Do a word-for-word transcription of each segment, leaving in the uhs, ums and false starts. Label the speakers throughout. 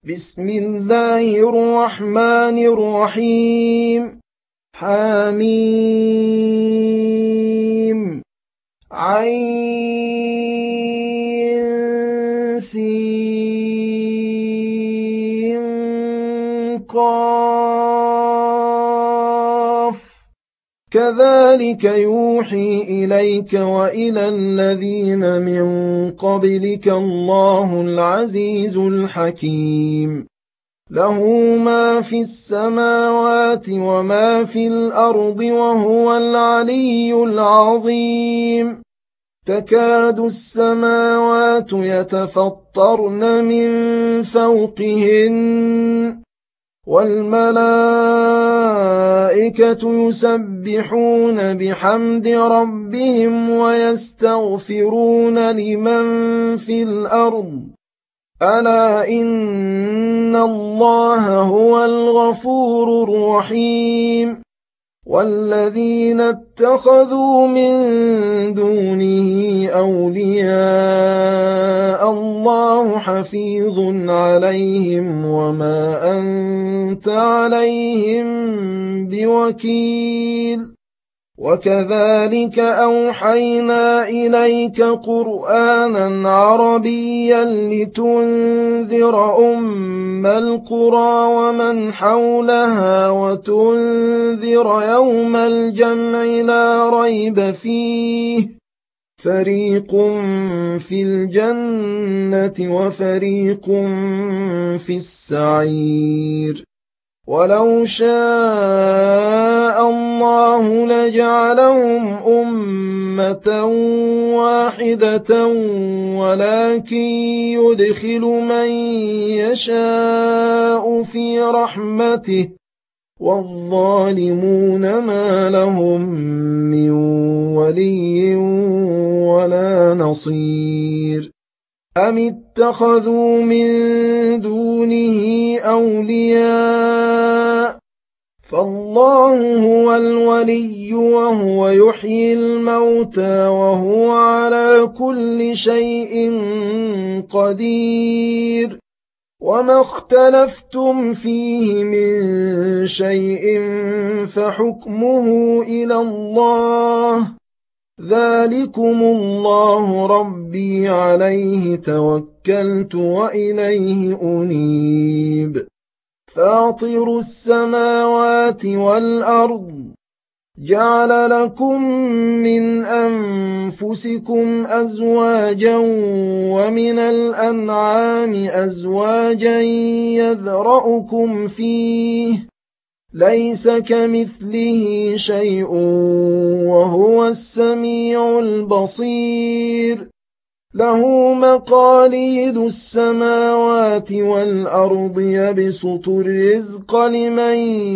Speaker 1: بسم الله الرحمن الرحيم. حميم عين سين قاف كذلك يوحي إليك وإلى الذين من قبلك الله العزيز الحكيم. له ما في السماوات وما في الأرض وهو العلي العظيم. تكاد السماوات يتفطرن من فوقهن والملائكة يسبحون بحمد ربهم ويستغفرون لمن في الأرض ألا إن الله هو الغفور الرحيم. والذين اتخذوا من دونه أولياء الله حفيظ عليهم وما أنت عليهم بوكيل. وكذلك أوحينا إليك قرآنا عربيا لتنذر أم القرى ومن حولها وتنذر يوم الجمع لا ريب فيه فريق في الجنة وفريق في السعير. ولو شاء الله لجعلهم أمة واحدة ولكن يدخل من يشاء في رحمته والظالمون ما لهم من ولي ولا نصير. أم اتخذوا من دونه أولياء فالله هو الولي وهو يحيي الموتى وهو على كل شيء قدير. وما اختلفتم فيه من شيء فحكمه إلى الله ذلكم الله ربي عليه توكلت وإليه أنيب. فاطر السماوات والأرض جعل لكم من أنفسكم أزواجا ومن الأنعام أزواجا يذرأكم فيه ليس كمثله شيء وهو السميع البصير. له مقاليد السماوات والأرض يبسط الرزق لمن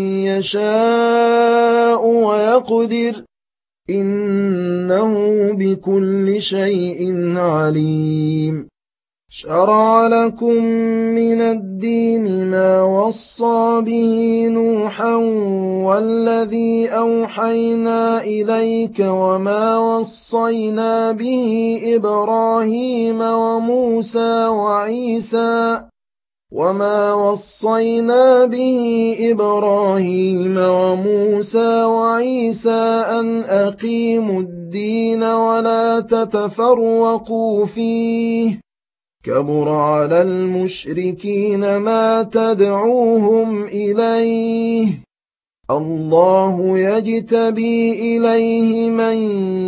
Speaker 1: يشاء ويقدر إنه بكل شيء عليم. شرع لكم من الدين ما وصى به نوحا والذي أوحينا إليك وما وصينا به إبراهيم وموسى وعيسى وما وصينا به إبراهيم وموسى وعيسى أن أقيموا الدين ولا تتفرقوا فيه كبر على المشركين ما تدعوهم إليه. الله يجتبي إليه من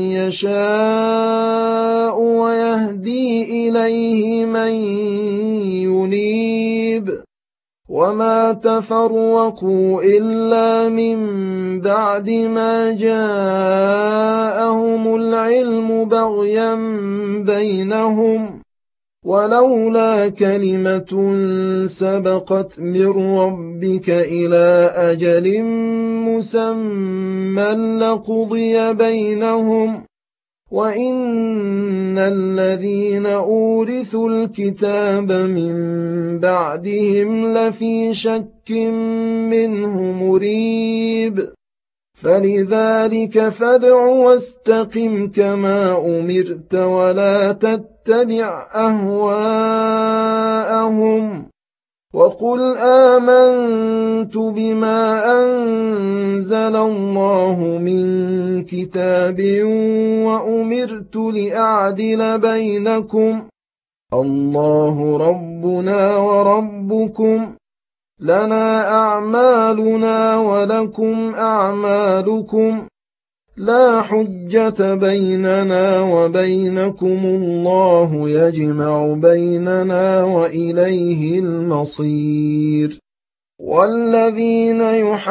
Speaker 1: يشاء ويهدي إليه من ينيب. وما تفرقوا إلا من بعد ما جاءهم العلم بغيا بينهم ولولا كلمة سبقت من ربك إلى أجل مسمى لقضي بينهم وإن الذين أورثوا الكتاب من بعدهم لفي شك منه مريب. فلذلك فادع واستقم كما أمرت ولا تتبع أهواءهم وقل آمنت بما أنزل الله من كتاب وأمرت لأعدل بينكم الله ربنا وربكم لنا أعمالنا ولكم أعمالكم لا حجة بيننا وبينكم الله يجمع بيننا وإليه المصير والذين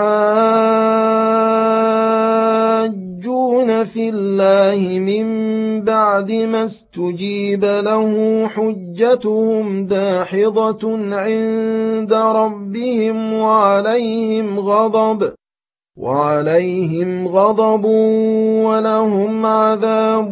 Speaker 1: يحاجون في الله من بعد ما استجيب له حجتهم داحضة عند ربهم وعليهم غضب وعليهم غضب ولهم عذاب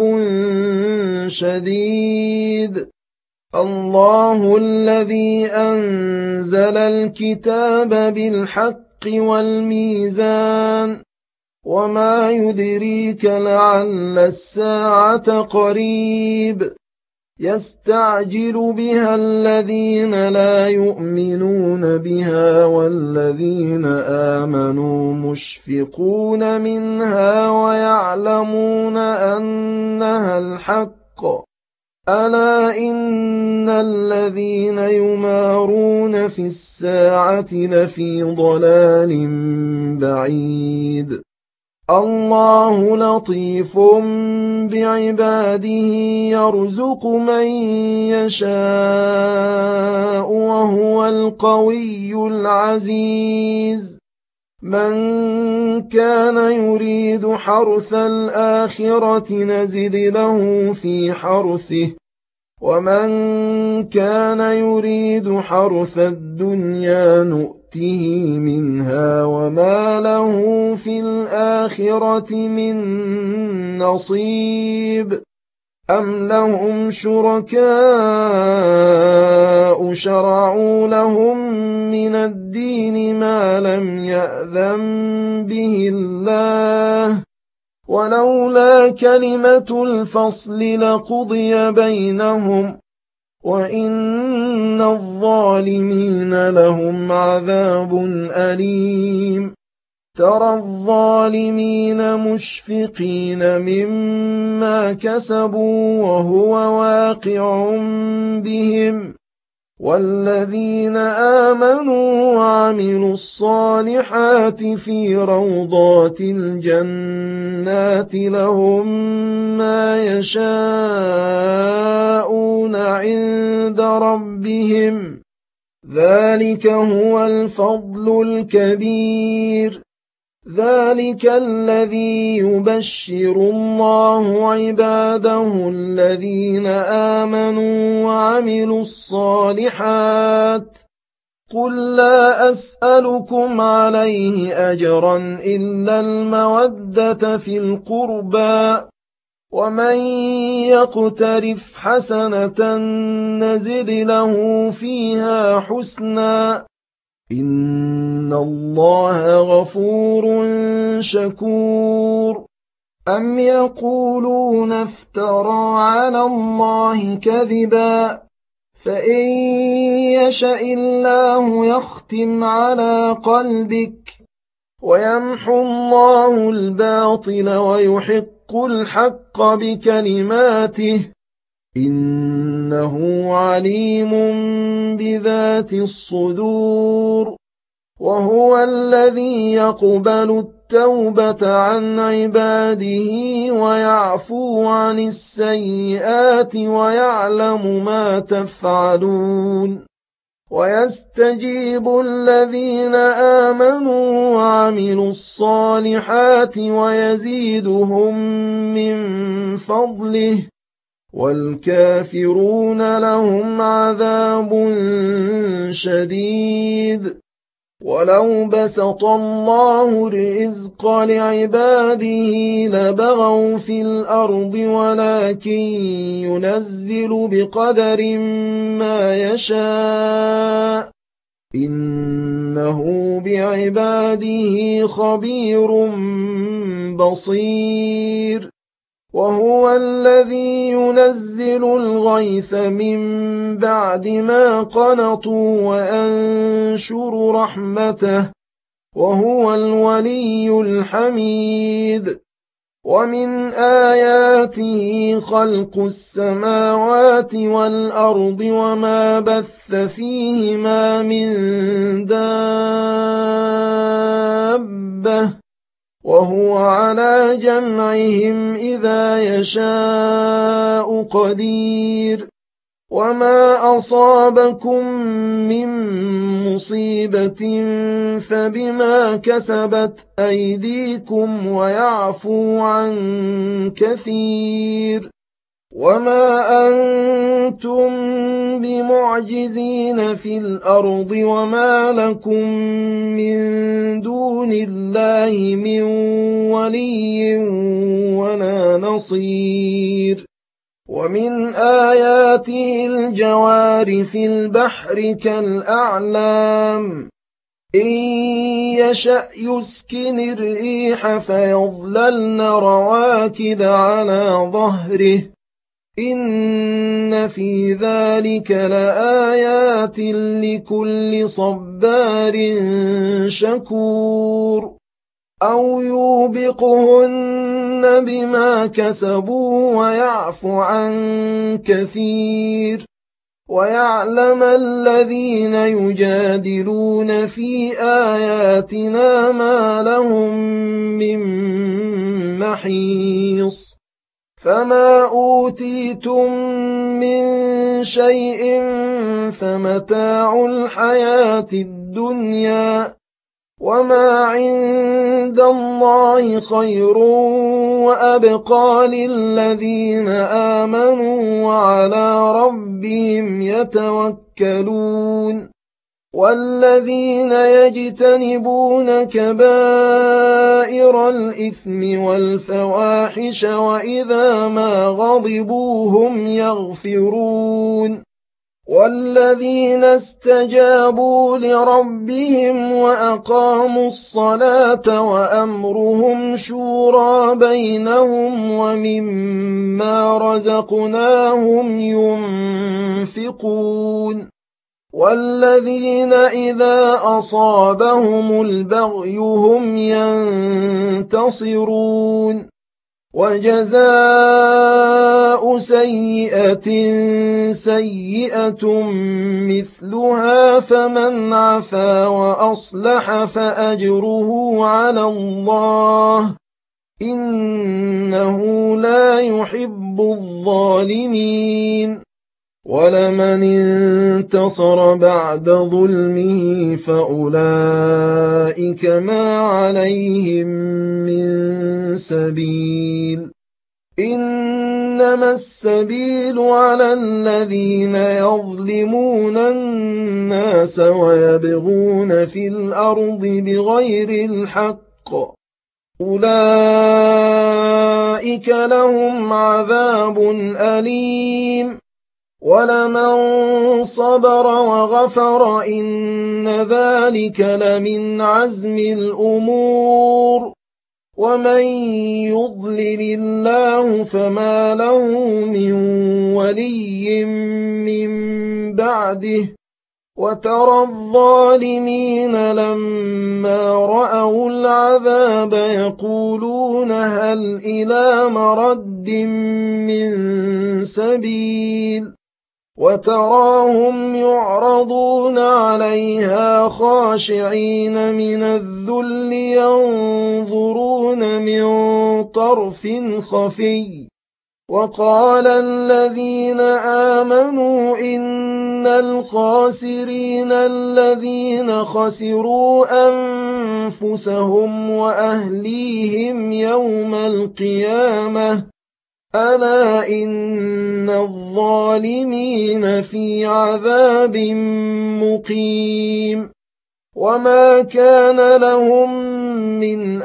Speaker 1: شديد الله الذي أنزل الكتاب بالحق والميزان وما يدريك لعل الساعة قريب يستعجل بها الذين لا يؤمنون بها والذين آمنوا مشفقون منها ويعلمون أنها الحق ألا إن الذين يمارون في الساعة لفي ضلال بعيد الله لطيف بعباده يرزق من يشاء وهو القوي العزيز من كان يريد حرث الآخرة نزد له في حرثه ومن كان يريد حرث الدنيا نؤته منها وما له في الآخرة من نصيب أم لهم شركاء شرعوا لهم من الدين ما لم يأذن به الله ولولا كلمة الفصل لقضي بينهم وإن الظالمين لهم عذاب أليم ترى الظالمين مشفقين مما كسبوا وهو واقع بهم والذين آمنوا وعملوا الصالحات في روضات الجنات لهم ما يشاءون عند ربهم ذلك هو الفضل الكبير ذلك الذي يبشر الله عباده الذين آمنوا وعملوا الصالحات قل لا أسألكم عليه أجرا إلا المودة في القربى ومن يقترف حسنة نزد له فيها حسنا إن الله غفور شكور أم يقولون افترى على الله كذبا فإن يشأ الله يختم على قلبك ويمحو الله الباطل ويحق الحق بكلماته إنه عليم بذات الصدور وهو الذي يقبل التوبة عن عباده ويعفو عن السيئات ويعلم ما تفعلون ويستجيب الذين آمنوا وعملوا الصالحات ويزيدهم من فضله والكافرون لهم عذاب شديد ولو بسط الله الرزق لعباده لبغوا في الأرض ولكن ينزل بقدر ما يشاء إنه بعباده خبير بصير وهو الذي ينزل الغيث من بعد ما قنطوا وينشر رحمته وهو الولي الحميد ومن آياته خلق السماوات والأرض وما بث فيهما من دابة وهو على جمعهم إذا يشاء قدير وما أصابكم من مصيبة فبما كسبت أيديكم ويعفو عن كثير وما أنتم بمعجزين في الأرض وما لكم من دون الله من ولي ولا نصير ومن آياته الجوار في البحر كالأعلام إن يشأ يسكن الريح فيظللن رواكد على ظهره إن في ذلك لآيات لكل صبار شكور أو يوبقهن بما كسبوا ويعفو عن كثير ويعلم الذين يجادلون في آياتنا ما لهم من محيص فما أوتيتم من شيء فمتاع الحياة الدنيا وما عند الله خير وأبقى للذين آمنوا وعلى ربهم يتوكلون والذين يجتنبون كبائر الإثم والفواحش وإذا ما غضبوا هم يغفرون والذين استجابوا لربهم وأقاموا الصلاة وأمرهم شورى بينهم ومما رزقناهم ينفقون والذين إذا أصابهم البغي هم ينتصرون وجزاء سيئة سيئة مثلها فمن عفا وأصلح فأجره على الله إنه لا يحب الظالمين ولمن انتصر بعد ظلمه فأولئك ما عليهم من سبيل إنما السبيل على الذين يظلمون الناس ويبغون في الأرض بغير الحق أولئك لهم عذاب أليم ولمن صبر وغفر إن ذلك لمن عزم الأمور ومن يضلل الله فما له من ولي من بعده وترى الظالمين لما رأوا العذاب يقولون هل إلى مرد من سبيل وتراهم يعرضون عليها خاشعين من الذل ينظرون من طرف خفي وقال الذين آمنوا إن الخاسرين الذين خسروا أنفسهم وأهليهم يوم القيامة ألا إن الظالمين في عذاب مقيم وما كان لهم من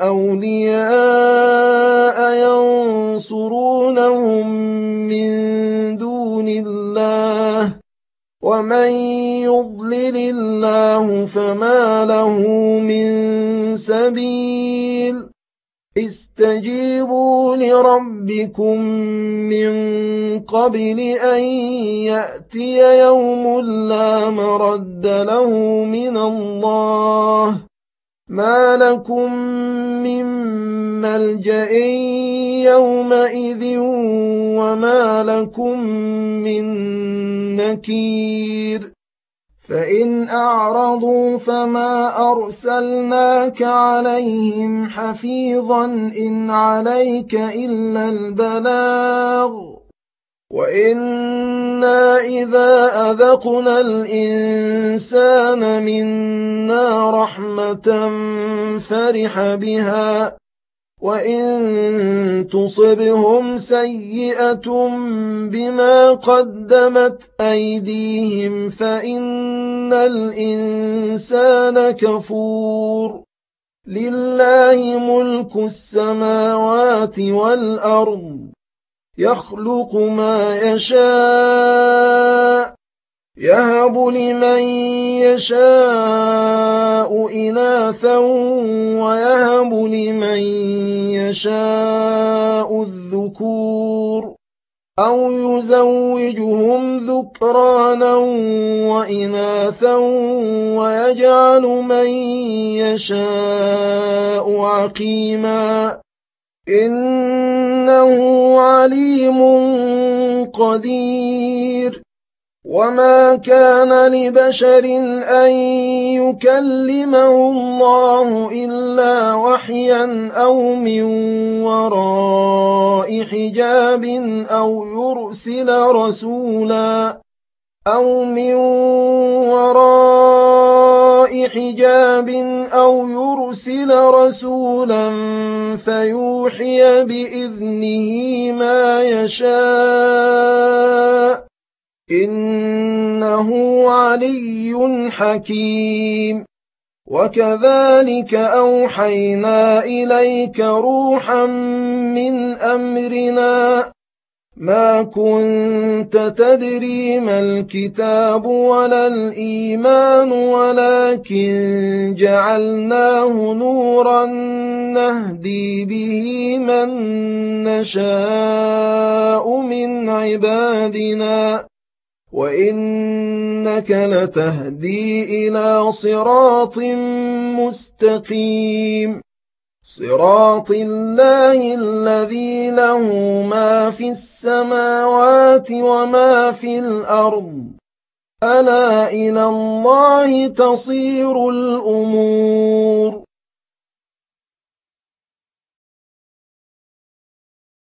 Speaker 1: أولياء ينصرونهم من دون الله ومن يضلل الله فما له من سبيل اسْتَجِيبُوا لِرَبِّكُم مِّن قَبْلِ أَن يَأْتِيَ يَوْمٌ لَّا مَرَدَّ لَهُ مِنَ اللَّهِ ۚ مَا لَكُم مِّن مَّلْجَإٍ يَوْمَئِذٍ وَمَا لَكُم مِّن نَّكِيرٍ فَإِنْ أَعْرَضُوا فَمَا أَرْسَلْنَاكَ عَلَيْهِمْ حَفِيظًا إِنْ عَلَيْكَ إِلَّا الْبَلَاغُ ۗ وَإِنَّا إِذَا أَذَقْنَا الْإِنسَانَ مِنَّا رَحْمَةً فَرِحَ بِهَا ۖ وَإِن تُصِبْهُمْ سَيِّئَةٌ بِمَا قَدَّمَتْ أَيْدِيهِمْ فَإِنَّ الْإِنسَانَ كَفُورٌ لِلَّهِ مُلْكُ السَّمَاوَاتِ وَالْأَرْضِ يَخْلُقُ مَا يَشَاءُ يَهَبُ لِمَن يَشَاءُ إِنَاثًا وَيَهَبُ لِمَن يَشَاءُ الذُّكُورَ أَوْ يُزَوِّجُهُمْ ذُكْرَانًا وَإِنَاثًا وَيَجْعَلُ مَن يَشَاءُ عَقِيمًا ۚ إِنَّهُ عَلِيمٌ قَدِيرٌ وَمَا كَانَ لِبَشَرٍ أَن يُكَلِّمَهُ اللَّهُ إِلَّا وَحْيًا أَوْ مِن وَرَاءِ حِجَابٍ أَوْ يُرْسِلَ رَسُولًا أَوْ مِن وَرَاءِ حِجَابٍ أَوْ يُرْسِلَ رَسُولًا فَيُوحِيَ بِإِذْنِهِ مَا يَشَاءُ ۚ إِنَّهُ عَلِيٌّ حَكِيمٌ وَكَذَلِكَ أَوْحَيْنَا إِلَيْكَ رُوحًا مِّنْ أَمْرِنَا ۚ مَا كُنتَ تَدْرِي مَا الْكِتَابُ وَلَا الْإِيمَانُ وَلَٰكِن جَعَلْنَاهُ نُورًا نَّهْدِي بِهِ مَن نَّشَاءُ مِنْ عِبَادِنَا ۚ وَإِنَّكَ لَتَهْدِي إِلَىٰ صِرَاطٍ مُّسْتَقِيمٍ صِرَاطِ اللَّهِ الَّذِي لَهُ مَا فِي السَّمَاوَاتِ وَمَا فِي الْأَرْضِ ۗ أَلَا إِلَى اللَّهِ تَصِيرُ الْأُمُورُ